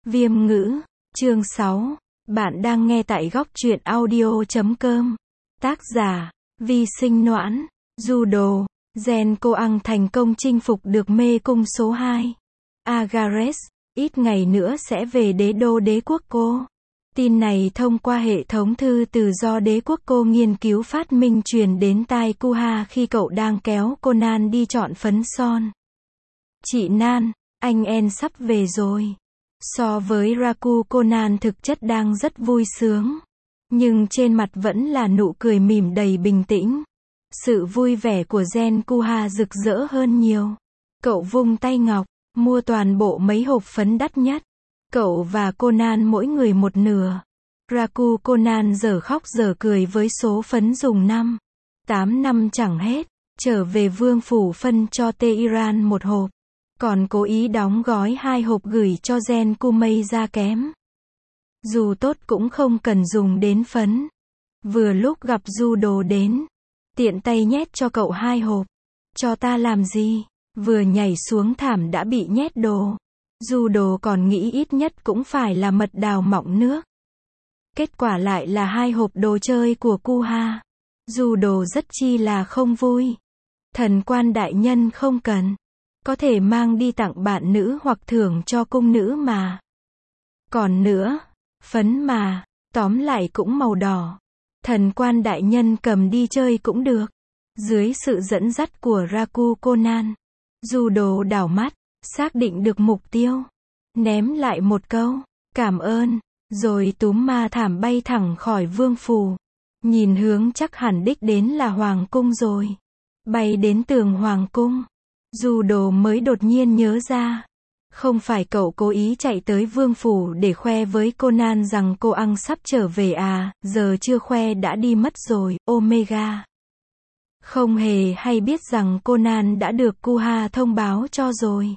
Viêm ngữ, chương 6. Bạn đang nghe tại góc truyện audio.com. Tác giả, Vi Sinh Noãn, Judo, Gen cô ăn thành công chinh phục được mê cung số 2. Agares, ít ngày nữa sẽ về đế đô đế quốc cô. Tin này thông qua hệ thống thư từ do đế quốc cô nghiên cứu phát minh truyền đến tai Kuha khi cậu đang kéo Conan đi chọn phấn son. Chị Nan, anh En sắp về rồi. So với Raku, Conan thực chất đang rất vui sướng. Nhưng trên mặt vẫn là nụ cười mỉm đầy bình tĩnh. Sự vui vẻ của Gen Kuha rực rỡ hơn nhiều. Cậu vung tay ngọc, mua toàn bộ mấy hộp phấn đắt nhất. Cậu và Conan mỗi người một nửa. Raku Conan giờ khóc giờ cười với số phấn dùng 8 năm chẳng hết. Trở về vương phủ phân cho Tehran một hộp. Còn cố ý đóng gói 2 hộp gửi cho Gen Kumei ra kém. Dù tốt cũng không cần dùng đến phấn. Vừa lúc gặp Judo đến. Tiện tay nhét cho cậu 2 hộp. Cho ta làm gì? Vừa nhảy xuống thảm đã bị nhét đồ. Judo còn nghĩ ít nhất cũng phải là mật đào mọng nước. Kết quả lại là 2 hộp đồ chơi của Kuha. Judo rất chi là không vui. Thần quan đại nhân không cần. Có thể mang đi tặng bạn nữ hoặc thưởng cho cung nữ mà. Còn nữa, phấn mà, tóm lại cũng màu đỏ. Thần quan đại nhân cầm đi chơi cũng được. Dưới sự dẫn dắt của Raku Conan, Judo đảo mắt, xác định được mục tiêu. Ném lại một câu, cảm ơn, rồi túm ma thảm bay thẳng khỏi vương phủ. Nhìn hướng chắc hẳn đích đến là hoàng cung rồi. Bay đến tường hoàng cung. Judo mới đột nhiên nhớ ra. Không phải cậu cố ý chạy tới vương phủ để khoe với Conan rằng cô ăn sắp trở về à, giờ chưa khoe đã đi mất rồi, Omega. Không hề hay biết rằng Conan đã được Kuha thông báo cho rồi.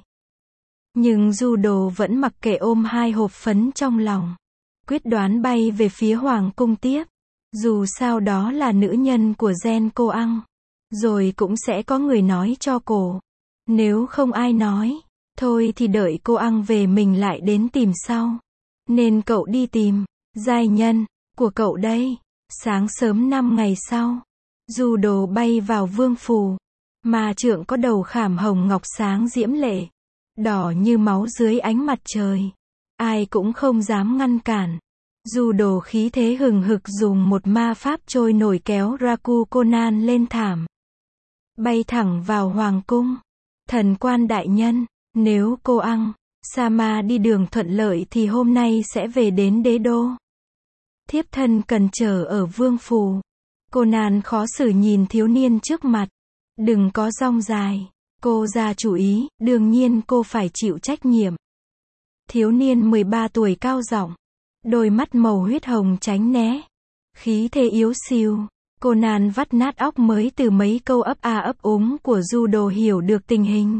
Nhưng Judo vẫn mặc kệ ôm 2 hộp phấn trong lòng. Quyết đoán bay về phía hoàng cung tiếp. Dù sao đó là nữ nhân của Gen cô ăn. Rồi cũng sẽ có người nói cho cô. Nếu không ai nói, thôi thì đợi cô ăn về mình lại đến tìm sau. Nên cậu đi tìm, giai nhân, của cậu đây. Sáng sớm 5 ngày sau, Judo bay vào vương phủ. Ma trượng có đầu khảm hồng ngọc sáng diễm lệ. Đỏ như máu dưới ánh mặt trời. Ai cũng không dám ngăn cản. Judo khí thế hừng hực dùng một ma pháp trôi nổi kéo Raku Conan lên thảm. Bay thẳng vào hoàng cung. Thần quan đại nhân, nếu cô ăn, Sama đi đường thuận lợi thì hôm nay sẽ về đến đế đô. Thiếp thân cần chờ ở vương phủ. Conan khó xử nhìn thiếu niên trước mặt. Đừng có dong dài. Cô ra chủ ý, đương nhiên cô phải chịu trách nhiệm. Thiếu niên 13 tuổi cao giọng. Đôi mắt màu huyết hồng tránh né. Khí thế yếu xìu. Conan vắt nát óc mới từ mấy câu ấp a ấp úng của Judo hiểu được tình hình.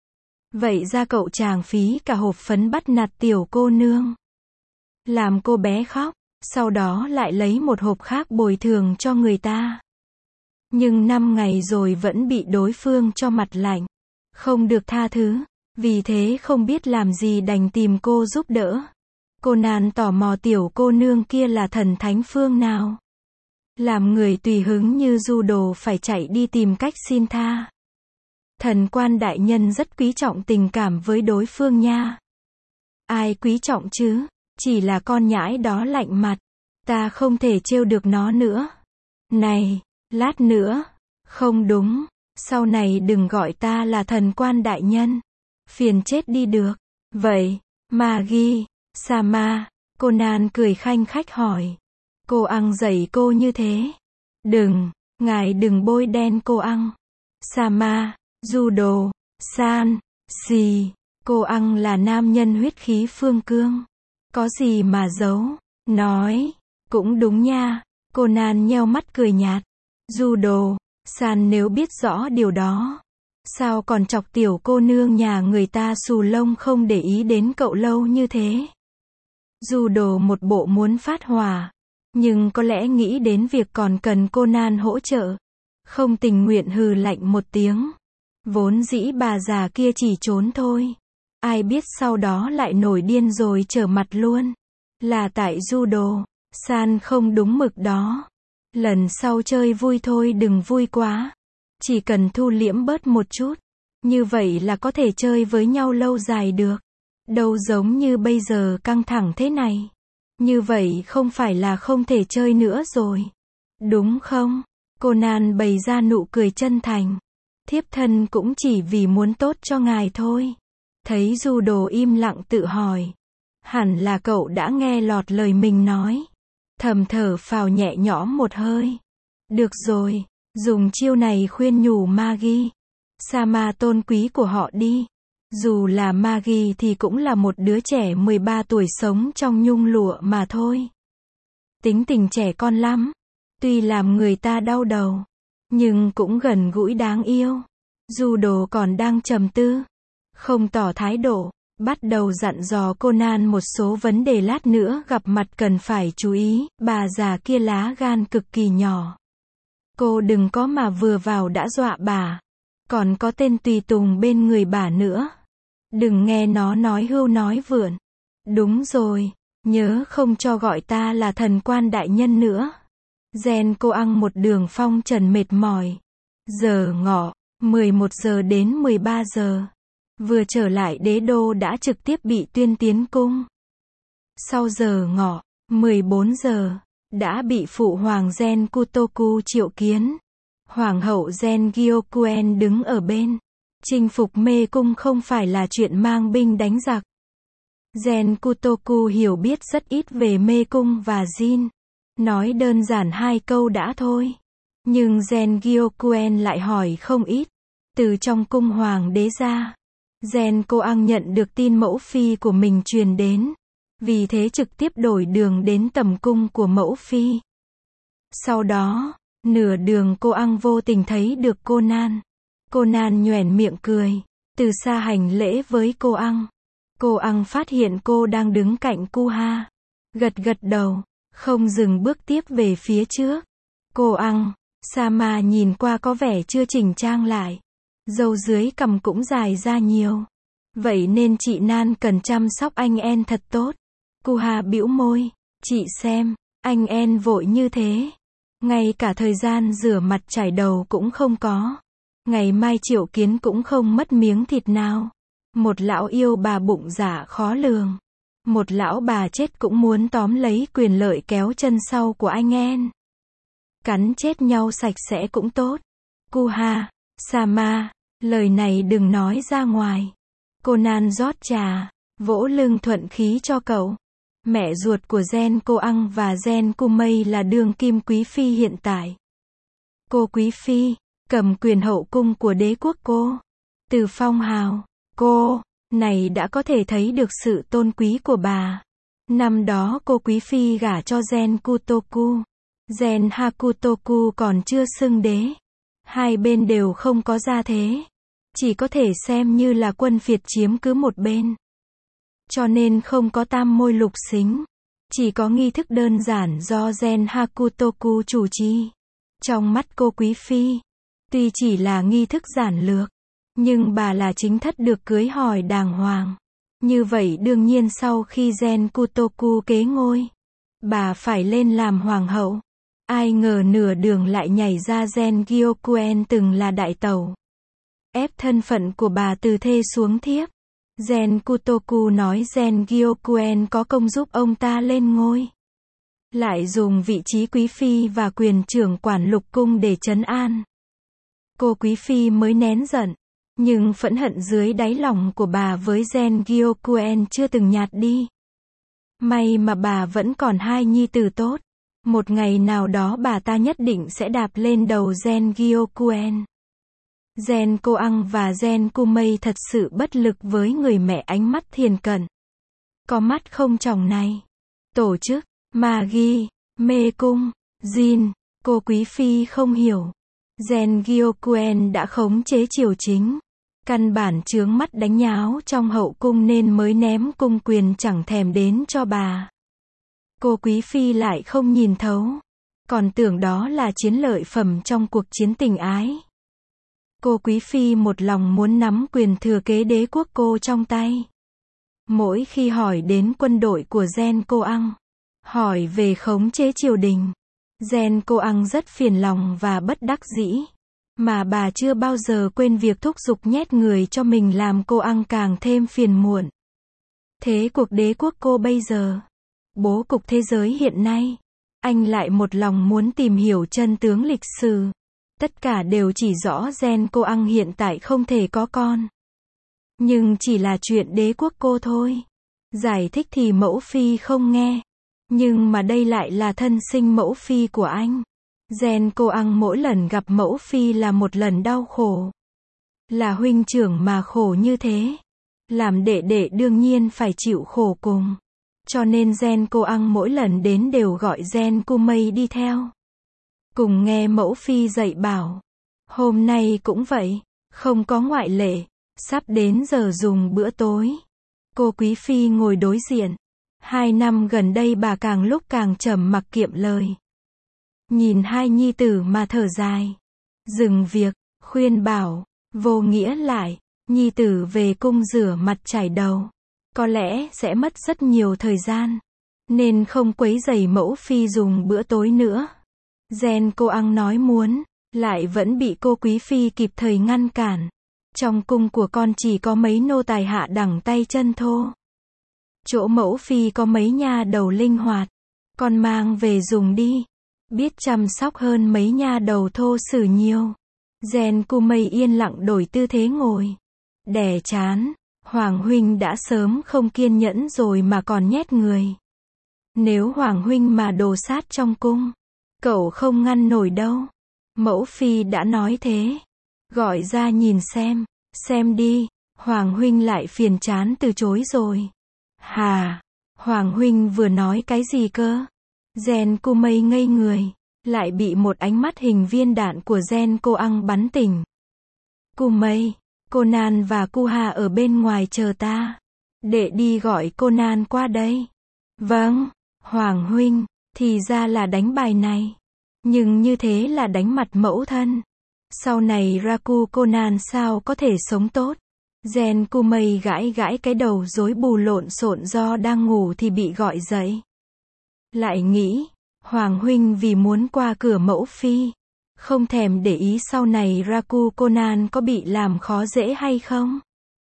Vậy ra cậu chàng phí cả hộp phấn bắt nạt tiểu cô nương. Làm cô bé khóc, sau đó lại lấy một hộp khác bồi thường cho người ta. Nhưng 5 ngày rồi vẫn bị đối phương cho mặt lạnh. Không được tha thứ, vì thế không biết làm gì đành tìm cô giúp đỡ. Conan tò mò tiểu cô nương kia là thần thánh phương nào. Làm người tùy hứng như Judo phải chạy đi tìm cách xin tha. Thần quan đại nhân rất quý trọng tình cảm với đối phương nha. Ai quý trọng chứ, chỉ là con nhãi đó lạnh mặt. Ta không thể trêu được nó nữa. Này, lát nữa. Không đúng, sau này đừng gọi ta là thần quan đại nhân. Phiền chết đi được. Vậy, Magi, Sama, Conan cười khanh khách hỏi. Cô ăn dạy cô như thế. Đừng, ngài đừng bôi đen cô ăn. Sama, Judo, San, xì. Cô ăn là nam nhân huyết khí phương cương. Có gì mà giấu. Nói, cũng đúng nha. Conan nheo mắt cười nhạt. Judo, San nếu biết rõ điều đó. Sao còn chọc tiểu cô nương nhà người ta xù lông không để ý đến cậu lâu như thế. Judo một bộ muốn phát hỏa. Nhưng có lẽ nghĩ đến việc còn cần Conan hỗ trợ. Không tình nguyện hừ lạnh một tiếng. Vốn dĩ bà già kia chỉ trốn thôi. Ai biết sau đó lại nổi điên rồi trở mặt luôn. Là tại judo, san không đúng mực đó. Lần sau chơi vui thôi đừng vui quá. Chỉ cần thu liễm bớt một chút. Như vậy là có thể chơi với nhau lâu dài được. Đâu giống như bây giờ căng thẳng thế này. Như vậy không phải là không thể chơi nữa rồi. Đúng không? Conan bày ra nụ cười chân thành. Thiếp thân cũng chỉ vì muốn tốt cho ngài thôi. Thấy Judo im lặng tự hỏi. Hẳn là cậu đã nghe lọt lời mình nói. Thầm thở phào nhẹ nhõm một hơi. Được rồi, dùng chiêu này khuyên nhủ Magi. Sama tôn quý của họ đi. Dù là Magi thì cũng là một đứa trẻ 13 tuổi sống trong nhung lụa mà thôi. Tính tình trẻ con lắm. Tuy làm người ta đau đầu, nhưng cũng gần gũi đáng yêu. Judo còn đang trầm tư, không tỏ thái độ, bắt đầu dặn dò Conan một số vấn đề lát nữa gặp mặt cần phải chú ý. Bà già kia lá gan cực kỳ nhỏ. Cô đừng có mà vừa vào đã dọa bà. Còn có tên tùy tùng bên người bà nữa. Đừng nghe nó nói hưu nói vượn. Đúng rồi, nhớ không cho gọi ta là thần quan đại nhân nữa. Gen cô ăn một đường phong trần mệt mỏi. Giờ ngọ, 11 giờ đến 13 giờ. Vừa trở lại đế đô đã trực tiếp bị tuyên tiến cung. Sau giờ ngọ, 14 giờ, đã bị phụ hoàng Gen Kutoku triệu kiến. Hoàng hậu Gen Gyokuen đứng ở bên. Chinh phục mê cung không phải là chuyện mang binh đánh giặc. Gen Kutoku hiểu biết rất ít về mê cung và Jin. Nói đơn giản 2 câu đã thôi. Nhưng Gen Gyokuen lại hỏi không ít. Từ trong cung hoàng đế ra, Gen Koang nhận được tin mẫu phi của mình truyền đến. Vì thế trực tiếp đổi đường đến tầm cung của mẫu phi. Sau đó, nửa đường Koang vô tình thấy được Conan. Conan nhoẻn miệng cười, từ xa hành lễ với Koang. Koang phát hiện cô đang đứng cạnh Kuha. Gật gật đầu, không dừng bước tiếp về phía trước. Koang, Sama nhìn qua có vẻ chưa chỉnh trang lại. Râu dưới cằm cũng dài ra nhiều. Vậy nên chị Nan cần chăm sóc anh En thật tốt. Kuha bĩu môi, chị xem, anh En vội như thế. Ngay cả thời gian rửa mặt chải đầu cũng không có. Ngày mai triệu kiến cũng không mất miếng thịt nào. Một lão yêu bà bụng dạ khó lường. Một lão bà chết cũng muốn tóm lấy quyền lợi kéo chân sau của anh En. Cắn chết nhau sạch sẽ cũng tốt. Kuha, Sama, lời này đừng nói ra ngoài. Conan rót trà, vỗ lưng thuận khí cho cậu. Mẹ ruột của Gen Koang và Gen Kumei là đương kim quý phi hiện tại. Cô quý phi, cầm quyền hậu cung của đế quốc cô. Từ phong hào, cô, này đã có thể thấy được sự tôn quý của bà. Năm đó cô quý phi gả cho Gen Kutoku. Gen Hakutoku còn chưa xưng đế. Hai bên đều không có gia thế. Chỉ có thể xem như là quân phiệt chiếm cứ một bên. Cho nên không có tam môi lục xính. Chỉ có nghi thức đơn giản do Gen Hakutoku chủ trì. Trong mắt cô quý phi, tuy chỉ là nghi thức giản lược, nhưng bà là chính thất được cưới hỏi đàng hoàng. Như vậy đương nhiên sau khi Gen Kutoku kế ngôi, bà phải lên làm hoàng hậu. Ai ngờ nửa đường lại nhảy ra Gen Gyokuen từng là đại tẩu. Ép thân phận của bà từ thê xuống thiếp. Gen Kutoku nói Gen Gyokuen có công giúp ông ta lên ngôi. Lại dùng vị trí quý phi và quyền trưởng quản lục cung để trấn an. Cô quý phi mới nén giận. Nhưng phẫn hận dưới đáy lòng của bà với Gen Gyokuen chưa từng nhạt đi. May mà bà vẫn còn 2 nhi tử tốt. Một ngày nào đó bà ta nhất định sẽ đạp lên đầu Gen Gyokuen. Gen Koang và Gen Kumei thật sự bất lực với người mẹ ánh mắt thiền cận. Có mắt không tròng này. Tổ chức, Magi, mê cung, Jin, cô quý phi không hiểu. Gen Gyokuen đã khống chế triều chính. Căn bản chướng mắt đánh nháo trong hậu cung nên mới ném cung quyền chẳng thèm đến cho bà. Cô quý phi lại không nhìn thấu. Còn tưởng đó là chiến lợi phẩm trong cuộc chiến tình ái. Cô quý phi một lòng muốn nắm quyền thừa kế đế quốc cô trong tay. Mỗi khi hỏi đến quân đội của Gen Coang, hỏi về khống chế triều đình, Gen Coang rất phiền lòng và bất đắc dĩ. Mà bà chưa bao giờ quên việc thúc giục nhét người cho mình làm Coang càng thêm phiền muộn. Thế cuộc đế quốc cô bây giờ, bố cục thế giới hiện nay, anh lại một lòng muốn tìm hiểu chân tướng lịch sử. Tất cả đều chỉ rõ Gen Coang hiện tại không thể có con. Nhưng chỉ là chuyện đế quốc cô thôi. Giải thích thì mẫu phi không nghe. Nhưng mà đây lại là thân sinh mẫu phi của anh. Gen Coang mỗi lần gặp mẫu phi là một lần đau khổ. Là huynh trưởng mà khổ như thế. Làm đệ đệ đương nhiên phải chịu khổ cùng. Cho nên Gen Coang mỗi lần đến đều gọi Gen Kumei đi theo. Cùng nghe mẫu phi dạy bảo. Hôm nay cũng vậy, không có ngoại lệ. Sắp đến giờ dùng bữa tối. Cô quý phi ngồi đối diện. 2 năm gần đây bà càng lúc càng trầm mặc kiệm lời. Nhìn hai nhi tử mà thở dài. Dừng việc, khuyên bảo, vô nghĩa lại. Nhi tử về cung rửa mặt chải đầu. Có lẽ sẽ mất rất nhiều thời gian. Nên không quấy rầy mẫu phi dùng bữa tối nữa. Gen Coang nói muốn, lại vẫn bị cô quý phi kịp thời ngăn cản. Trong cung của con chỉ có mấy nô tài hạ đẳng tay chân thô. Chỗ mẫu phi có mấy nha đầu linh hoạt. Con mang về dùng đi. Biết chăm sóc hơn mấy nha đầu thô sử nhiều. Gen Kumei yên lặng đổi tư thế ngồi. Đè chán. Hoàng huynh đã sớm không kiên nhẫn rồi mà còn nhét người. Nếu Hoàng huynh mà đồ sát trong cung, cậu không ngăn nổi đâu. Mẫu phi đã nói thế. Gọi ra nhìn xem đi. Hoàng huynh lại phiền chán từ chối rồi. Hà, Hoàng huynh vừa nói cái gì cơ? Gen Kumei ngây người, lại bị một ánh mắt hình viên đạn của Gen Coang bắn tỉnh. Kumei, Conan và Kuha ở bên ngoài chờ ta. Đệ đi gọi Conan qua đây. Vâng, Hoàng huynh, thì ra là đánh bài này. Nhưng như thế là đánh mặt mẫu thân. Sau này Raku Conan sao có thể sống tốt? Gen Kumei gãi cái đầu rối bù lộn xộn do đang ngủ thì bị gọi dậy. Lại nghĩ, Hoàng huynh vì muốn qua cửa mẫu phi, không thèm để ý sau này Raku Conan có bị làm khó dễ hay không?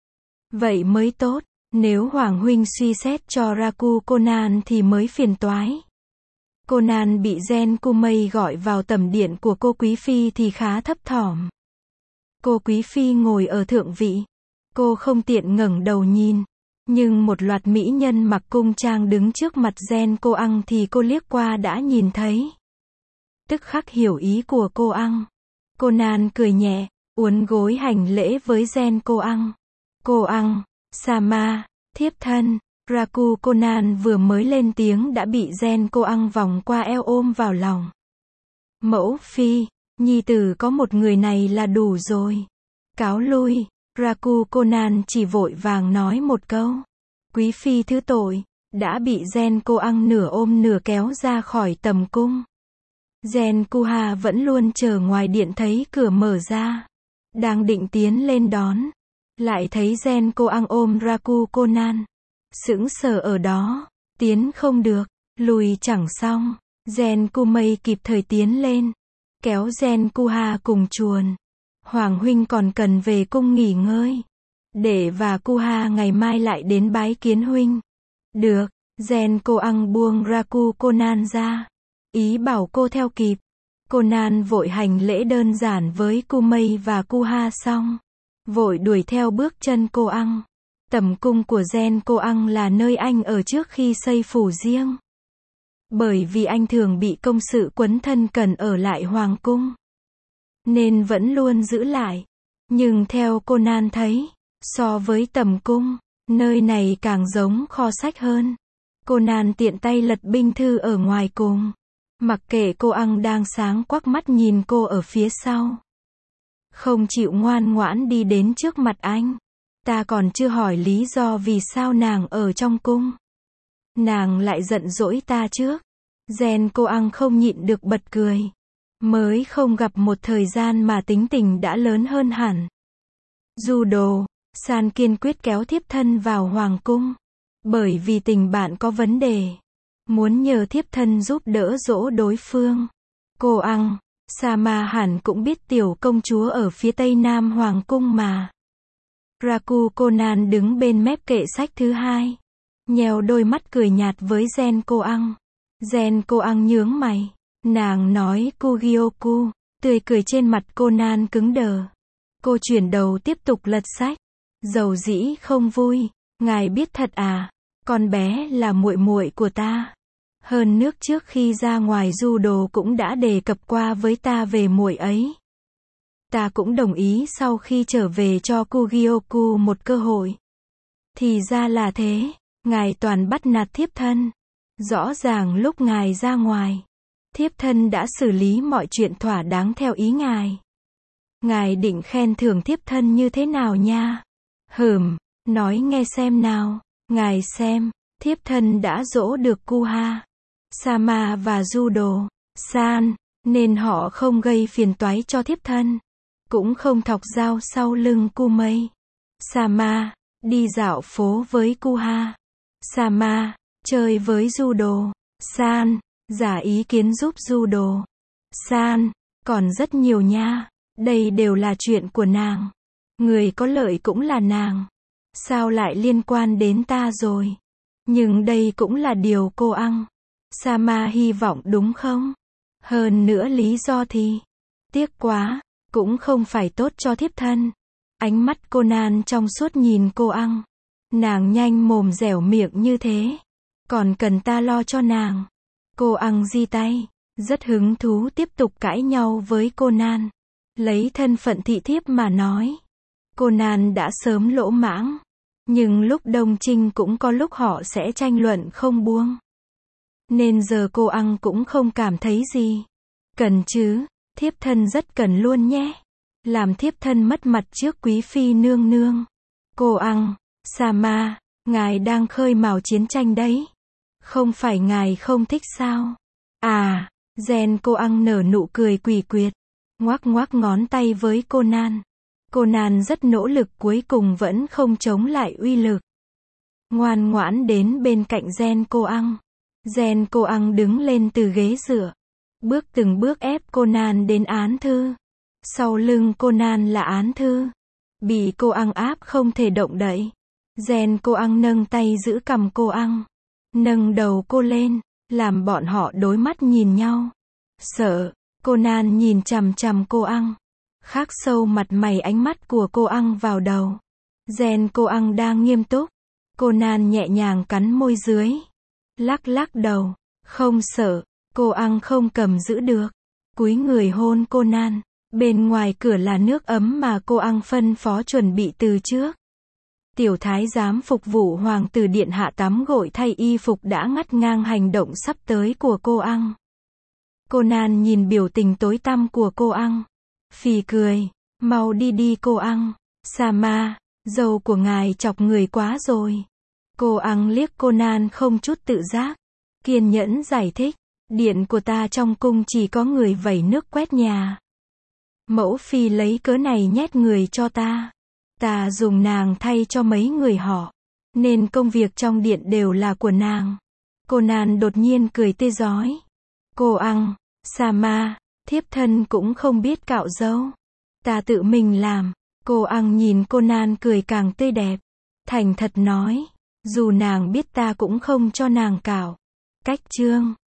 Vậy mới tốt, nếu Hoàng huynh suy xét cho Raku Conan thì mới phiền toái. Conan bị Gen Kumei gọi vào tẩm điện của cô quý phi thì khá thấp thỏm. Cô quý phi ngồi ở thượng vị. Cô không tiện ngẩng đầu nhìn. Nhưng một loạt mỹ nhân mặc cung trang đứng trước mặt Gen Coang thì cô liếc qua đã nhìn thấy. Tức khắc hiểu ý của Coang. Conan cười nhẹ, uốn gối hành lễ với Gen Coang. Coang, Sama, thiếp thân. Raku Conan vừa mới lên tiếng đã bị Gen Coang vòng qua eo ôm vào lòng. Mẫu phi, nhi tử có một người này là đủ rồi. Cáo lui. Raku Conan chỉ vội vàng nói một câu. Quý phi thứ tội, đã bị Gen Coang nửa ôm nửa kéo ra khỏi tầm cung. Gen Kuha vẫn luôn chờ ngoài điện thấy cửa mở ra. Đang định tiến lên đón. Lại thấy Gen Coang ôm Raku Conan. Sững sờ ở đó, tiến không được, lùi chẳng xong. Gen Kumei kịp thời tiến lên. Kéo Gen Kuha cùng chuồn. Hoàng huynh còn cần về cung nghỉ ngơi. Đệ và Kuha ngày mai lại đến bái kiến huynh. Được, Gen Coang buông Raku Conan ra. Ý bảo cô theo kịp. Conan vội hành lễ đơn giản với Kumei và Kuha xong. Vội đuổi theo bước chân Coang. Tầm cung của Gen Coang là nơi anh ở trước khi xây phủ riêng. Bởi vì anh thường bị công sự quấn thân cần ở lại hoàng cung. Nên vẫn luôn giữ lại. Nhưng theo Conan thấy, so với tầm cung, nơi này càng giống kho sách hơn. Conan tiện tay lật binh thư ở ngoài cùng. Mặc kệ Coang đang sáng quắc mắt nhìn cô ở phía sau. Không chịu ngoan ngoãn đi đến trước mặt anh. Ta còn chưa hỏi lý do vì sao nàng ở trong cung. Nàng lại giận dỗi ta trước. Gen Coang không nhịn được bật cười. Mới không gặp một thời gian mà tính tình đã lớn hơn hẳn. Judo, San kiên quyết kéo thiếp thân vào hoàng cung. Bởi vì tình bạn có vấn đề. Muốn nhờ thiếp thân giúp đỡ dỗ đối phương. Cô Ang, Sama hẳn cũng biết tiểu công chúa ở phía tây nam hoàng cung mà. Raku Conan đứng bên mép kệ sách thứ hai. Nheo đôi mắt cười nhạt với Gen cô Ang. Gen cô Ang nhướng mày. Nàng nói Kugioku. Tươi cười trên mặt Conan cứng đờ. Cô chuyển đầu tiếp tục lật sách. Dầu dĩ không vui. Ngài biết thật à? Con bé là muội muội của ta. Hơn nước trước khi ra ngoài judo cũng đã đề cập qua với ta về muội ấy. Ta cũng đồng ý sau khi trở về cho Kugioku một cơ hội. Thì ra là thế. Ngài toàn bắt nạt thiếp thân. Rõ ràng lúc ngài ra ngoài, thiếp thân đã xử lý mọi chuyện thỏa đáng theo ý ngài. Ngài định khen thưởng thiếp thân như thế nào nha? Nói nghe xem nào. Ngài xem, thiếp thân đã dỗ được Kuha, Sama và Judo San, nên họ không gây phiền toái cho thiếp thân. Cũng không thọc dao sau lưng Kumei. Sama, đi dạo phố với Kuha. Sama, chơi với Judo San, giả ý kiến giúp Judo San, còn rất nhiều nha. Đây đều là chuyện của nàng. Người có lợi cũng là nàng. Sao lại liên quan đến ta rồi? Nhưng đây cũng là điều cô Ang, Sama hy vọng đúng không? Hơn nữa lý do thì tiếc quá, cũng không phải tốt cho thiếp thân. Ánh mắt Conan trong suốt nhìn cô Ang. Nàng nhanh mồm dẻo miệng như thế. Còn cần ta lo cho nàng. Cô Ang giơ tay. Rất hứng thú tiếp tục cãi nhau với Conan. Lấy thân phận thị thiếp mà nói. Conan đã sớm lỗ mãng. Nhưng lúc đông trinh cũng có lúc họ sẽ tranh luận không buông. Nên giờ cô Ang cũng không cảm thấy gì. Cần chứ, thiếp thân rất cần luôn nhé. Làm thiếp thân mất mặt trước quý phi nương nương. Cô Ang, Sama, ngài đang khơi mào chiến tranh đấy. Không phải ngài không thích sao? À, Gen cô Ang nở nụ cười quỷ quyệt. Ngoác ngoác ngón tay với Conan. Conan rất nỗ lực cuối cùng vẫn không chống lại uy lực. Ngoan ngoãn đến bên cạnh Gen cô Ang. Gen cô Ang đứng lên từ ghế dựa. Bước từng bước ép Conan đến án thư. Sau lưng Conan là án thư. Bị cô Ang áp không thể động đậy. Gen cô Ang nâng tay giữ cằm cô Ang. Nâng đầu cô lên. Làm bọn họ đối mắt nhìn nhau. Sợ. Conan nhìn chằm chằm cô Ang. Khắc sâu mặt mày ánh mắt của cô Ang vào đầu. Gen cô Ang đang nghiêm túc. Conan nhẹ nhàng cắn môi dưới. Lắc lắc đầu. Không sợ. Cô Ang không cầm giữ được. Cúi người hôn Conan. Bên ngoài cửa là nước ấm mà cô Ang phân phó chuẩn bị từ trước. Tiểu thái giám phục vụ hoàng tử điện hạ tắm gội thay y phục đã ngắt ngang hành động sắp tới của cô Ang. Conan nhìn biểu tình tối tăm của cô Ang. Phì cười. Mau đi đi cô Ang. Sama, dâu của ngài chọc người quá rồi. Cô Ang liếc Conan không chút tự giác. Kiên nhẫn giải thích. Điện của ta trong cung chỉ có người vẩy nước quét nhà. Mẫu phi lấy cớ này nhét người cho ta. Ta dùng nàng thay cho mấy người họ. Nên công việc trong điện đều là của nàng. Conan đột nhiên cười tươi rói. Cô Ang, Sama, thiếp thân cũng không biết cạo râu. Ta tự mình làm. Cô Ang nhìn Conan cười càng tươi đẹp. Thành thật nói. Dù nàng biết ta cũng không cho nàng cạo. Cách chương